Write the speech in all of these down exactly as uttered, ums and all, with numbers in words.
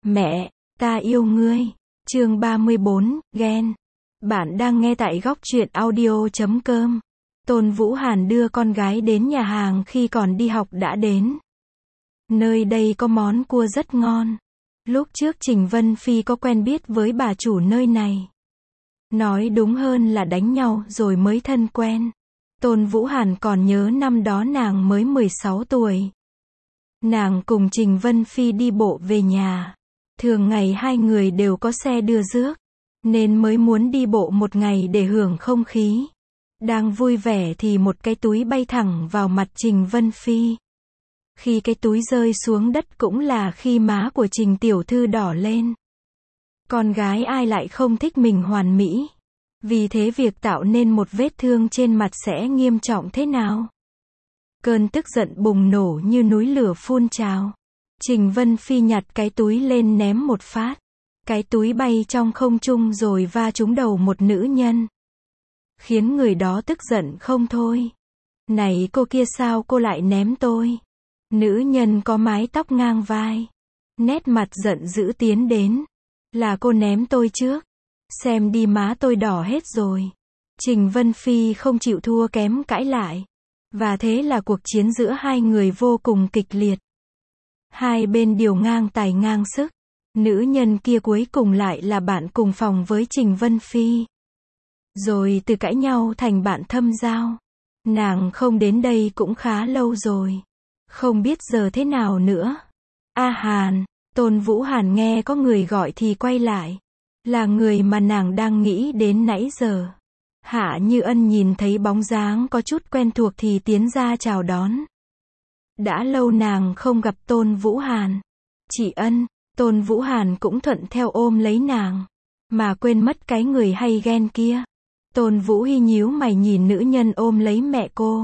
Mẹ, ta yêu ngươi. Chương ba mươi bốn, ghen. Bạn đang nghe tại góc truyện audio chấm com. Tôn Vũ Hàn đưa con gái đến nhà hàng khi còn đi học đã đến. Nơi đây có món cua rất ngon. Lúc trước Trình Vân Phi có quen biết với bà chủ nơi này. Nói đúng hơn là đánh nhau rồi mới thân quen. Tôn Vũ Hàn còn nhớ năm đó nàng mới mười sáu tuổi. Nàng cùng Trình Vân Phi đi bộ về nhà. Thường ngày hai người đều có xe đưa rước, nên mới muốn đi bộ một ngày để hưởng không khí. Đang vui vẻ thì một cái túi bay thẳng vào mặt Trình Vân Phi. Khi cái túi rơi xuống đất cũng là khi má của Trình tiểu thư đỏ lên. Con gái ai lại không thích mình hoàn mỹ. Vì thế việc tạo nên một vết thương trên mặt sẽ nghiêm trọng thế nào? Cơn tức giận bùng nổ như núi lửa phun trào. Trình Vân Phi nhặt cái túi lên ném một phát. Cái túi bay trong không trung rồi va trúng đầu một nữ nhân. Khiến người đó tức giận không thôi. Này cô kia, sao cô lại ném tôi? Nữ nhân có mái tóc ngang vai. Nét mặt giận dữ tiến đến. Là cô ném tôi trước. Xem đi, má tôi đỏ hết rồi. Trình Vân Phi không chịu thua kém cãi lại. Và thế là cuộc chiến giữa hai người vô cùng kịch liệt. Hai bên đều ngang tài ngang sức. Nữ nhân kia cuối cùng lại là bạn cùng phòng với Trình Vân Phi. Rồi từ cãi nhau thành bạn thâm giao. Nàng không đến đây cũng khá lâu rồi. Không biết giờ thế nào nữa. A Hàn, Tôn Vũ Hàn nghe có người gọi thì quay lại. Là người mà nàng đang nghĩ đến nãy giờ. Hạ Như Ân nhìn thấy bóng dáng có chút quen thuộc thì tiến ra chào đón. Đã lâu nàng không gặp Tôn Vũ Hàn. Chị Ân, Tôn Vũ Hàn cũng thuận theo ôm lấy nàng. Mà quên mất cái người hay ghen kia. Tôn Vũ Hy nhíu mày nhìn nữ nhân ôm lấy mẹ cô.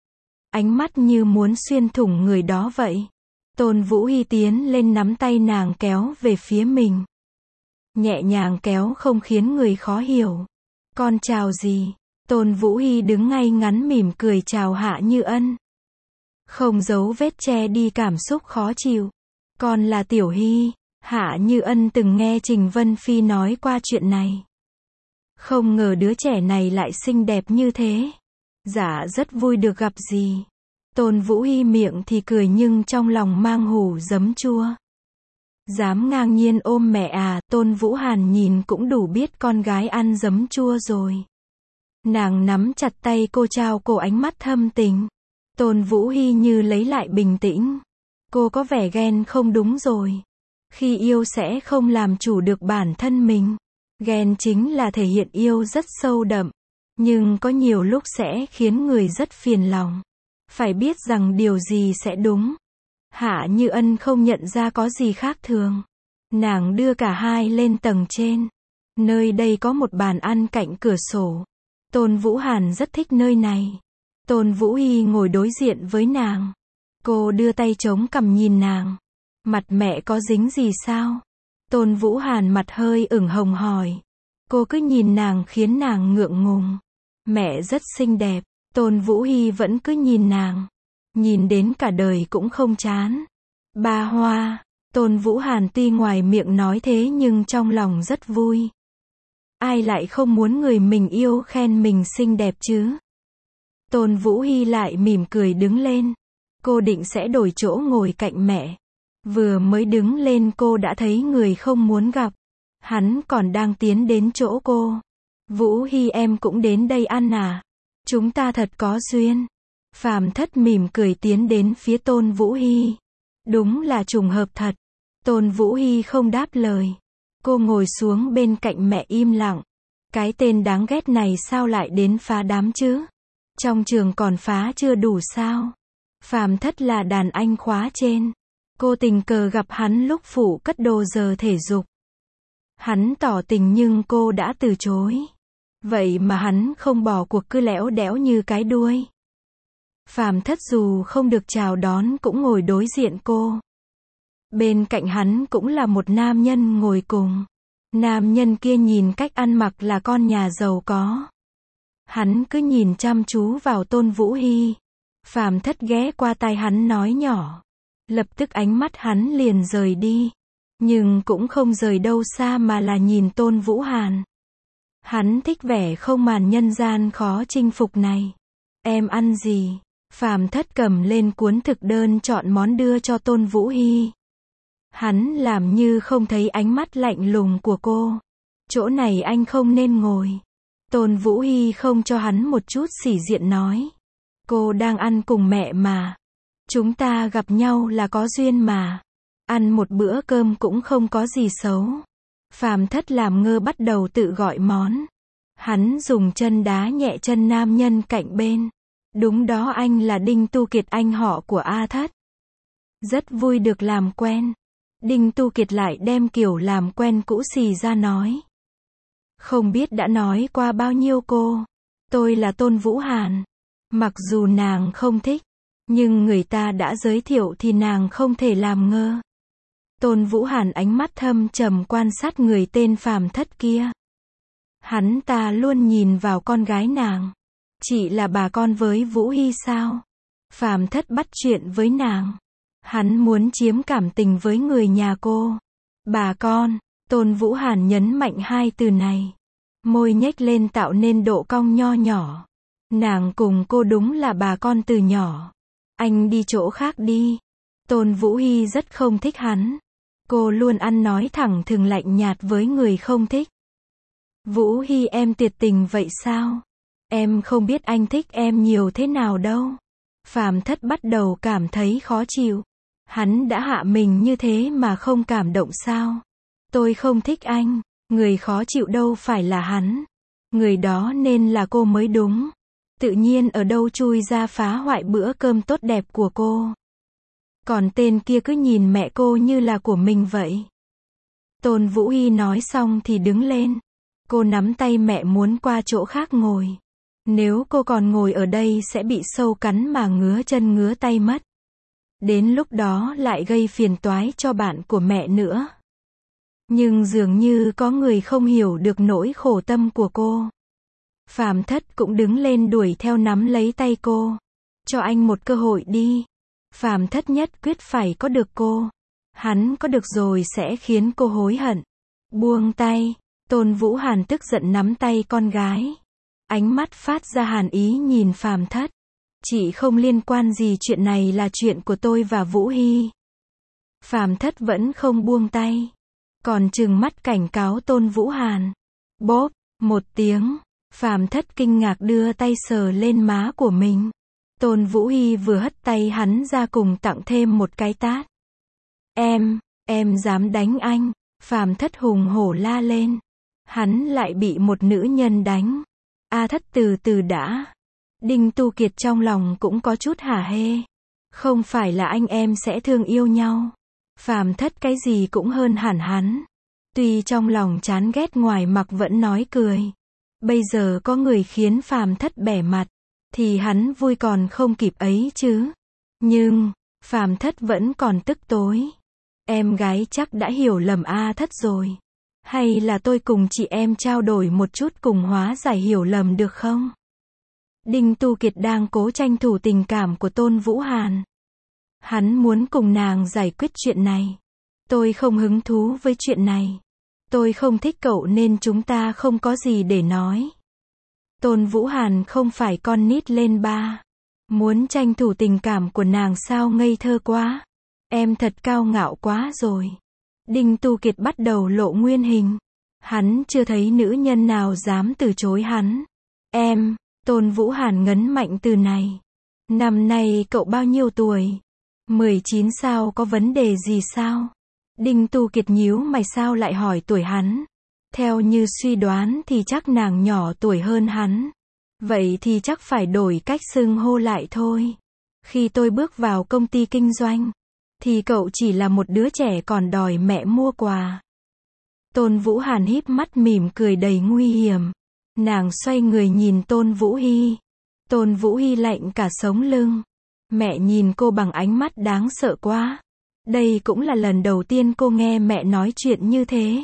Ánh mắt như muốn xuyên thủng người đó vậy. Tôn Vũ Hy tiến lên nắm tay nàng kéo về phía mình. Nhẹ nhàng kéo không khiến người khó hiểu. Con chào gì? Tôn Vũ Hy đứng ngay ngắn mỉm cười chào Hạ Như Ân. Không giấu vết che đi cảm xúc khó chịu. Con là Tiểu Hy. Hạ Như Ân từng nghe Trình Vân Phi nói qua chuyện này. Không ngờ đứa trẻ này lại xinh đẹp như thế. Dạ rất vui được gặp dì. Tôn Vũ Hy miệng thì cười nhưng trong lòng mang hủ giấm chua. Dám ngang nhiên ôm mẹ à? Tôn Vũ Hàn nhìn cũng đủ biết con gái ăn giấm chua rồi. Nàng nắm chặt tay cô, trao cô ánh mắt thâm tình. Tôn Vũ Hy như lấy lại bình tĩnh. Cô có vẻ ghen không đúng rồi. Khi yêu sẽ không làm chủ được bản thân mình. Ghen chính là thể hiện yêu rất sâu đậm. Nhưng có nhiều lúc sẽ khiến người rất phiền lòng. Phải biết rằng điều gì sẽ đúng. Hạ Như Ân không nhận ra có gì khác thường. Nàng đưa cả hai lên tầng trên. Nơi đây có một bàn ăn cạnh cửa sổ. Tôn Vũ Hàn rất thích nơi này. Tôn Vũ Hy ngồi đối diện với nàng. Cô đưa tay chống cằm nhìn nàng. Mặt mẹ có dính gì sao? Tôn Vũ Hàn mặt hơi ửng hồng hỏi. Cô cứ nhìn nàng khiến nàng ngượng ngùng. Mẹ rất xinh đẹp. Tôn Vũ Hy vẫn cứ nhìn nàng. Nhìn đến cả đời cũng không chán. Ba hoa. Tôn Vũ Hàn tuy ngoài miệng nói thế nhưng trong lòng rất vui. Ai lại không muốn người mình yêu khen mình xinh đẹp chứ? Tôn Vũ Hy lại mỉm cười đứng lên. Cô định sẽ đổi chỗ ngồi cạnh mẹ. Vừa mới đứng lên cô đã thấy người không muốn gặp. Hắn còn đang tiến đến chỗ cô. Vũ Hy, em cũng đến đây ăn à? Chúng ta thật có duyên. Phàm Thất mỉm cười tiến đến phía Tôn Vũ Hy. Đúng là trùng hợp thật. Tôn Vũ Hy không đáp lời. Cô ngồi xuống bên cạnh mẹ im lặng. Cái tên đáng ghét này sao lại đến phá đám chứ? Trong trường còn phá chưa đủ sao? Phàm Thất là đàn anh khóa trên. Cô tình cờ gặp hắn lúc phụ cất đồ giờ thể dục. Hắn tỏ tình nhưng cô đã từ chối. Vậy mà hắn không bỏ cuộc, cứ lẽo đẽo như cái đuôi. Phàm Thất dù không được chào đón cũng ngồi đối diện cô. Bên cạnh hắn cũng là một nam nhân ngồi cùng. Nam nhân kia nhìn cách ăn mặc là con nhà giàu có. Hắn cứ nhìn chăm chú vào Tôn Vũ Hy. Phàm Thất ghé qua tai hắn nói nhỏ. Lập tức ánh mắt hắn liền rời đi. nhưng cũng không rời đâu xa mà là nhìn Tôn Vũ Hàn. Hắn thích vẻ không màn nhân gian khó chinh phục này. Em ăn gì? Phàm Thất cầm lên cuốn thực đơn chọn món đưa cho Tôn Vũ Hi. Hắn làm như không thấy ánh mắt lạnh lùng của cô. Chỗ này anh không nên ngồi. Tôn Vũ Hi không cho hắn một chút sĩ diện nói. Cô đang ăn cùng mẹ mà. Chúng ta gặp nhau là có duyên mà. Ăn một bữa cơm cũng không có gì xấu. Phàm Thất làm ngơ bắt đầu tự gọi món. Hắn dùng chân đá nhẹ chân nam nhân cạnh bên. Đúng đó, anh là Đinh Tu Kiệt, anh họ của A Thất. Rất vui được làm quen. Đinh Tu Kiệt lại đem kiểu làm quen cũ xì ra nói. Không biết đã nói qua bao nhiêu cô. Tôi là Tôn Vũ Hàn. Mặc dù nàng không thích, nhưng người ta đã giới thiệu thì nàng không thể làm ngơ. Tôn Vũ Hàn ánh mắt thâm trầm quan sát người tên Phàm Thất kia. Hắn ta luôn nhìn vào con gái nàng. Chị là bà con với Vũ Hi sao? Phàm Thất bắt chuyện với nàng. Hắn muốn chiếm cảm tình với người nhà cô. Bà con. Tôn Vũ Hàn nhấn mạnh hai từ này. Môi nhếch lên tạo nên độ cong nho nhỏ. Nàng cùng cô đúng là bà con từ nhỏ. Anh đi chỗ khác đi. Tôn Vũ Hi rất không thích hắn. Cô luôn ăn nói thẳng thừng lạnh nhạt với người không thích. Vũ Hi, em tuyệt tình vậy sao? Em không biết anh thích em nhiều thế nào đâu. Phàm Thất bắt đầu cảm thấy khó chịu. Hắn đã hạ mình như thế mà không cảm động sao? Tôi không thích anh. Người khó chịu đâu phải là hắn. Người đó nên là cô mới đúng. Tự nhiên ở đâu chui ra phá hoại bữa cơm tốt đẹp của cô. Còn tên kia cứ nhìn mẹ cô như là của mình vậy. Tôn Vũ Hi nói xong thì đứng lên. Cô nắm tay mẹ muốn qua chỗ khác ngồi. Nếu cô còn ngồi ở đây sẽ bị sâu cắn mà ngứa chân ngứa tay mất. Đến lúc đó lại gây phiền toái cho bạn của mẹ nữa. Nhưng dường như có người không hiểu được nỗi khổ tâm của cô. Phàm Thất cũng đứng lên đuổi theo nắm lấy tay cô. Cho anh một cơ hội đi. Phàm Thất nhất quyết phải có được cô. Hắn có được rồi sẽ khiến cô hối hận. Buông tay. Tôn Vũ Hàn tức giận nắm tay con gái. Ánh mắt phát ra hàn ý nhìn Phàm Thất. Chị không liên quan gì, chuyện này là chuyện của tôi và Vũ Hi. Phàm Thất vẫn không buông tay. Còn trừng mắt cảnh cáo Tôn Vũ Hàn. Bốp, một tiếng. Phàm Thất kinh ngạc đưa tay sờ lên má của mình. Tôn Vũ Hi vừa hất tay hắn ra cùng tặng thêm một cái tát. Em, em dám đánh anh. Phàm Thất hùng hổ la lên. Hắn lại bị một nữ nhân đánh. A Thất từ từ đã. Đinh Tu Kiệt trong lòng cũng có chút hả hê. Không phải là anh em sẽ thương yêu nhau. Phàm Thất cái gì cũng hơn hẳn hắn. Tuy trong lòng chán ghét, ngoài mặt vẫn nói cười. Bây giờ có người khiến Phàm Thất bẻ mặt, thì hắn vui còn không kịp ấy chứ. Nhưng, Phàm Thất vẫn còn tức tối. Em gái chắc đã hiểu lầm A Thất rồi. Hay là tôi cùng chị em trao đổi một chút cùng hóa giải hiểu lầm được không? Đinh Tu Kiệt đang cố tranh thủ tình cảm của Tôn Vũ Hàn. Hắn muốn cùng nàng giải quyết chuyện này. Tôi không hứng thú với chuyện này. Tôi không thích cậu nên chúng ta không có gì để nói. Tôn Vũ Hàn không phải con nít lên ba. Muốn tranh thủ tình cảm của nàng sao ngây thơ quá. Em thật cao ngạo quá rồi. Đinh Tu Kiệt bắt đầu lộ nguyên hình. Hắn chưa thấy nữ nhân nào dám từ chối hắn. Em, Tôn Vũ Hàn ngấn mạnh từ này. Năm nay cậu bao nhiêu tuổi? mười chín sao, có vấn đề gì sao? Đinh Tu Kiệt nhíu mày, sao lại hỏi tuổi hắn? Theo như suy đoán thì chắc nàng nhỏ tuổi hơn hắn. Vậy thì chắc phải đổi cách xưng hô lại thôi. Khi tôi bước vào công ty kinh doanh, thì cậu chỉ là một đứa trẻ còn đòi mẹ mua quà. Tôn Vũ Hàn híp mắt mỉm cười đầy nguy hiểm. Nàng xoay người nhìn Tôn Vũ Hi. Tôn Vũ Hi lạnh cả sống lưng. Mẹ nhìn cô bằng ánh mắt đáng sợ quá. Đây cũng là lần đầu tiên cô nghe mẹ nói chuyện như thế.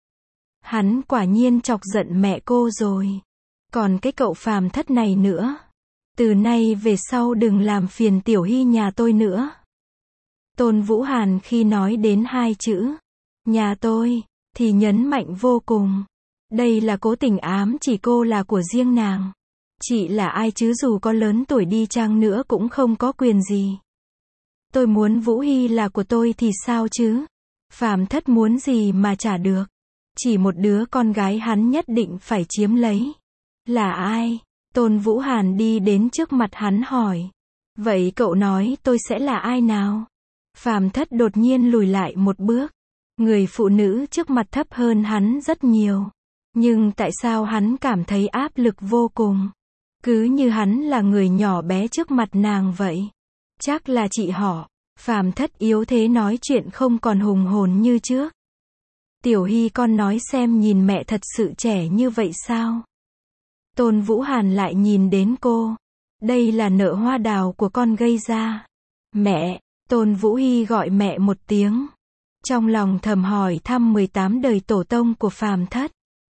Hắn quả nhiên chọc giận mẹ cô rồi. Còn cái cậu Phàm Thất này nữa. Từ nay về sau đừng làm phiền Tiểu Hi nhà tôi nữa. Tôn Vũ Hàn khi nói đến hai chữ Nhà tôi, thì nhấn mạnh vô cùng. Đây là cố tình ám chỉ cô là của riêng nàng. Chị là ai chứ, dù có lớn tuổi đi chăng nữa cũng không có quyền gì. Tôi muốn Vũ Hy là của tôi thì sao chứ? Phàm Thất muốn gì mà trả được. Chỉ một đứa con gái hắn nhất định phải chiếm lấy. Là ai? Tôn Vũ Hàn đi đến trước mặt hắn hỏi. Vậy cậu nói tôi sẽ là ai nào? Phàm Thất đột nhiên lùi lại một bước. Người phụ nữ trước mặt thấp hơn hắn rất nhiều. Nhưng tại sao hắn cảm thấy áp lực vô cùng? Cứ như hắn là người nhỏ bé trước mặt nàng vậy. Chắc là chị họ. Phàm Thất yếu thế nói chuyện không còn hùng hồn như trước. Tiểu Hy con nói xem, nhìn mẹ thật sự trẻ như vậy sao? Tôn Vũ Hàn lại nhìn đến cô. Đây là nợ hoa đào của con gây ra. Mẹ, Tôn Vũ Hy gọi mẹ một tiếng. Trong lòng thầm hỏi thăm mười tám đời tổ tông của Phàm Thất.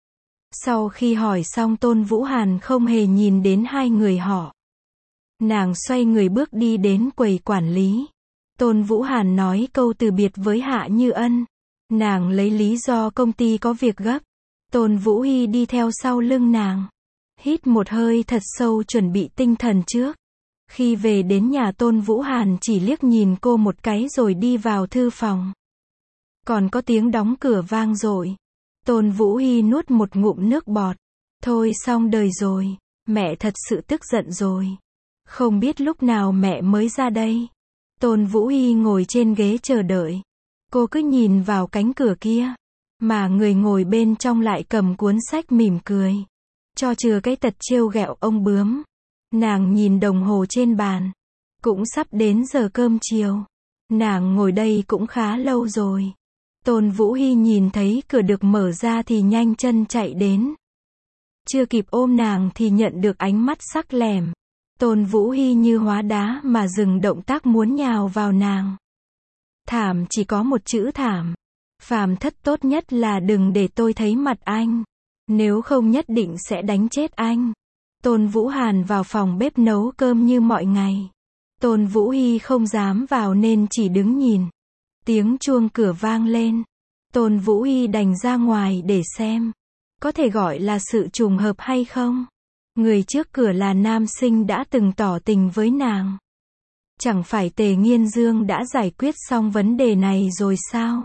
Sau khi hỏi xong, Tôn Vũ Hàn không hề nhìn đến hai người họ. Nàng xoay người bước đi đến quầy quản lý. Tôn Vũ Hàn nói câu từ biệt với Hạ Như Ân. Nàng lấy lý do công ty có việc gấp. Tôn Vũ Hy đi theo sau lưng nàng. Hít một hơi thật sâu chuẩn bị tinh thần trước. Khi về đến nhà, Tôn Vũ Hàn chỉ liếc nhìn cô một cái rồi đi vào thư phòng. Còn có tiếng đóng cửa vang dội. Tôn Vũ Hy nuốt một ngụm nước bọt. Thôi xong đời rồi. Mẹ thật sự tức giận rồi. Không biết lúc nào mẹ mới ra đây. Tôn Vũ Hy ngồi trên ghế chờ đợi. Cô cứ nhìn vào cánh cửa kia. Mà người ngồi bên trong lại cầm cuốn sách mỉm cười. Cho chừa cái tật trêu ghẹo ông bướm. Nàng nhìn đồng hồ trên bàn. Cũng sắp đến giờ cơm chiều. Nàng ngồi đây cũng khá lâu rồi. Tôn Vũ Hy nhìn thấy cửa được mở ra thì nhanh chân chạy đến. Chưa kịp ôm nàng thì nhận được ánh mắt sắc lẻm. Tôn Vũ Hy như hóa đá mà dừng động tác muốn nhào vào nàng. Thảm, chỉ có một chữ thảm. Phàm Thất, tốt nhất là đừng để tôi thấy mặt anh. Nếu không nhất định sẽ đánh chết anh. Tôn Vũ Hàn vào phòng bếp nấu cơm như mọi ngày. Tôn Vũ Hy không dám vào nên chỉ đứng nhìn. Tiếng chuông cửa vang lên. Tôn Vũ Hy đành ra ngoài để xem. Có thể gọi là sự trùng hợp hay không? Người trước cửa là nam sinh đã từng tỏ tình với nàng. Chẳng phải Tề Nghiên Dương đã giải quyết xong vấn đề này rồi sao?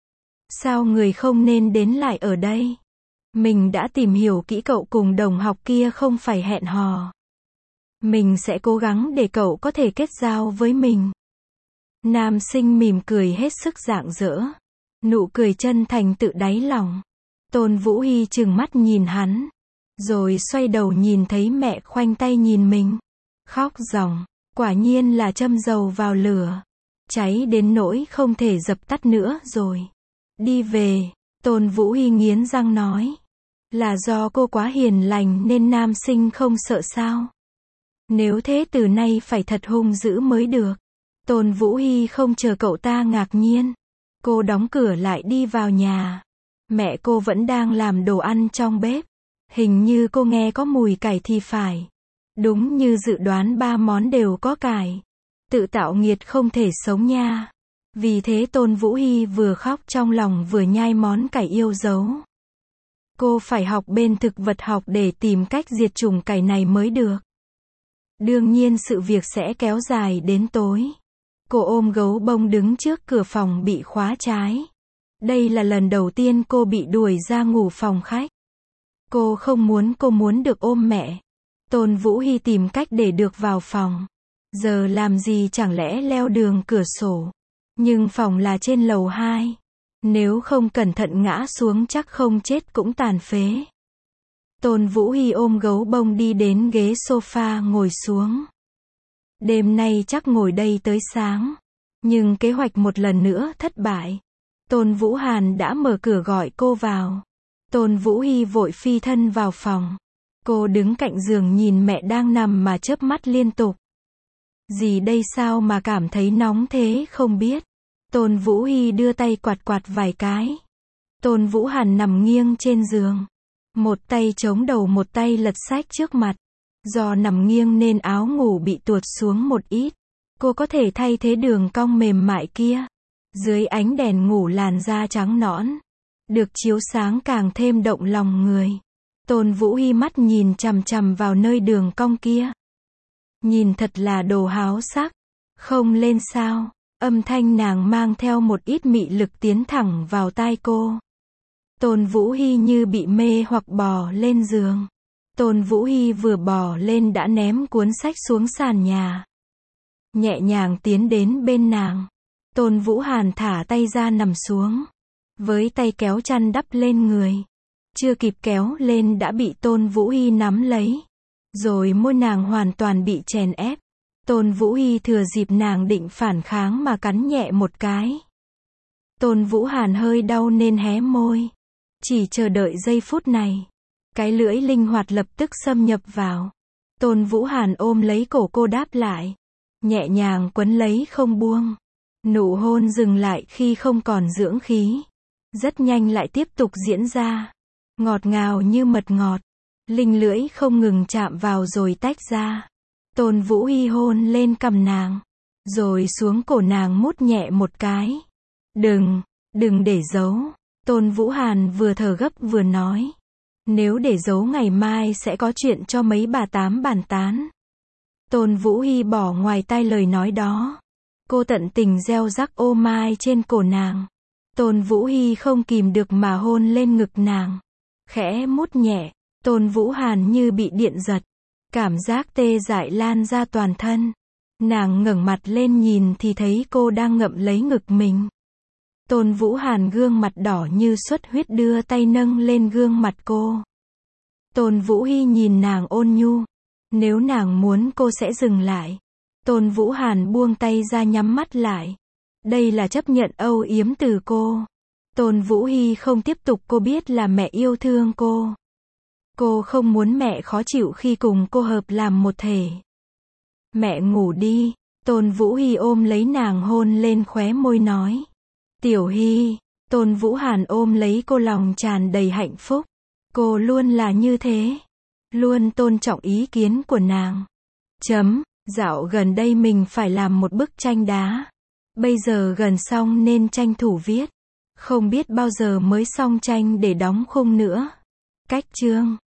Sao người không nên đến lại ở đây? Mình đã tìm hiểu kỹ, cậu cùng đồng học kia không phải hẹn hò. Mình sẽ cố gắng để cậu có thể kết giao với mình. Nam sinh mỉm cười hết sức rạng rỡ. Nụ cười chân thành tự đáy lòng. Tôn Vũ Hy trừng mắt nhìn hắn. Rồi xoay đầu nhìn thấy mẹ khoanh tay nhìn mình. Khóc ròng. Quả nhiên là châm dầu vào lửa. Cháy đến nỗi không thể dập tắt nữa rồi. Đi về. Tôn Vũ Hy nghiến răng nói. Là do cô quá hiền lành nên nam sinh không sợ sao? Nếu thế từ nay phải thật hung dữ mới được. Tôn Vũ Hy không chờ cậu ta ngạc nhiên. Cô đóng cửa lại đi vào nhà. Mẹ cô vẫn đang làm đồ ăn trong bếp. Hình như cô nghe có mùi cải thì phải. Đúng như dự đoán, ba món đều có cải. Tự tạo nghiệt không thể sống nha. Vì thế Tôn Vũ Hy vừa khóc trong lòng vừa nhai món cải yêu dấu. Cô phải học bên thực vật học để tìm cách diệt chủng cải này mới được. Đương nhiên sự việc sẽ kéo dài đến tối. Cô ôm gấu bông đứng trước cửa phòng bị khóa trái. Đây là lần đầu tiên cô bị đuổi ra ngủ phòng khách. Cô không muốn, cô muốn được ôm mẹ. Tôn Vũ Hy tìm cách để được vào phòng. Giờ làm gì, chẳng lẽ leo đường cửa sổ. Nhưng phòng là trên lầu hai. Nếu không cẩn thận ngã xuống chắc không chết cũng tàn phế. Tôn Vũ Hy ôm gấu bông đi đến ghế sofa ngồi xuống. Đêm nay chắc ngồi đây tới sáng. Nhưng kế hoạch một lần nữa thất bại. Tôn Vũ Hàn đã mở cửa gọi cô vào. Tôn Vũ Hy vội phi thân vào phòng. Cô đứng cạnh giường nhìn mẹ đang nằm mà chớp mắt liên tục. Gì đây, sao mà cảm thấy nóng thế không biết. Tôn Vũ Hy đưa tay quạt quạt vài cái. Tôn Vũ Hàn nằm nghiêng trên giường. Một tay chống đầu, một tay lật sách trước mặt. Do nằm nghiêng nên áo ngủ bị tuột xuống một ít. Cô có thể thay thế đường cong mềm mại kia. Dưới ánh đèn ngủ làn da trắng nõn, được chiếu sáng càng thêm động lòng người. Tôn Vũ Hy mắt nhìn chằm chằm vào nơi đường cong kia. Nhìn thật là đồ háo sắc. Không lên sao? Âm thanh nàng mang theo một ít mị lực tiến thẳng vào tai cô. Tôn Vũ Hy như bị mê hoặc bò lên giường. Tôn Vũ Hy vừa bò lên đã ném cuốn sách xuống sàn nhà. Nhẹ nhàng tiến đến bên nàng. Tôn Vũ Hàn thả tay ra nằm xuống. Với tay kéo chăn đắp lên người. Chưa kịp kéo lên đã bị Tôn Vũ Hy nắm lấy. Rồi môi nàng hoàn toàn bị chèn ép. Tôn Vũ Hy thừa dịp nàng định phản kháng mà cắn nhẹ một cái. Tôn Vũ Hàn hơi đau nên hé môi. Chỉ chờ đợi giây phút này. Cái lưỡi linh hoạt lập tức xâm nhập vào. Tôn Vũ Hàn ôm lấy cổ cô đáp lại. Nhẹ nhàng quấn lấy không buông. Nụ hôn dừng lại khi không còn dưỡng khí. Rất nhanh lại tiếp tục diễn ra. Ngọt ngào như mật ngọt. Linh lưỡi không ngừng chạm vào rồi tách ra. Tôn Vũ Hy hôn lên cằm nàng. Rồi xuống cổ nàng mút nhẹ một cái. Đừng, đừng để giấu. Tôn Vũ Hàn vừa thở gấp vừa nói. Nếu để giấu ngày mai sẽ có chuyện cho mấy bà tám bàn tán. Tôn Vũ Hy bỏ ngoài tai lời nói đó. Cô tận tình gieo rắc ô mai trên cổ nàng. Tôn Vũ Hy không kìm được mà hôn lên ngực nàng. Khẽ mút nhẹ. Tôn Vũ Hàn như bị điện giật. Cảm giác tê dại lan ra toàn thân. Nàng ngẩng mặt lên nhìn thì thấy cô đang ngậm lấy ngực mình. Tôn Vũ Hàn gương mặt đỏ như xuất huyết đưa tay nâng lên gương mặt cô. Tôn Vũ Hy nhìn nàng ôn nhu. Nếu nàng muốn cô sẽ dừng lại. Tôn Vũ Hàn buông tay ra nhắm mắt lại. Đây là chấp nhận âu yếm từ cô. Tôn Vũ Hy không tiếp tục, cô biết là mẹ yêu thương cô. Cô không muốn mẹ khó chịu khi cùng cô hợp làm một thể. Mẹ ngủ đi. Tôn Vũ Hy ôm lấy nàng hôn lên khóe môi nói. Tiểu Hy. Tôn Vũ Hàn ôm lấy cô lòng tràn đầy hạnh phúc. Cô luôn là như thế. Luôn tôn trọng ý kiến của nàng. Chấm. Dạo gần đây mình phải làm một bức tranh đá. Bây giờ gần xong nên tranh thủ viết. Không biết bao giờ mới xong tranh để đóng khung nữa. Cách chương.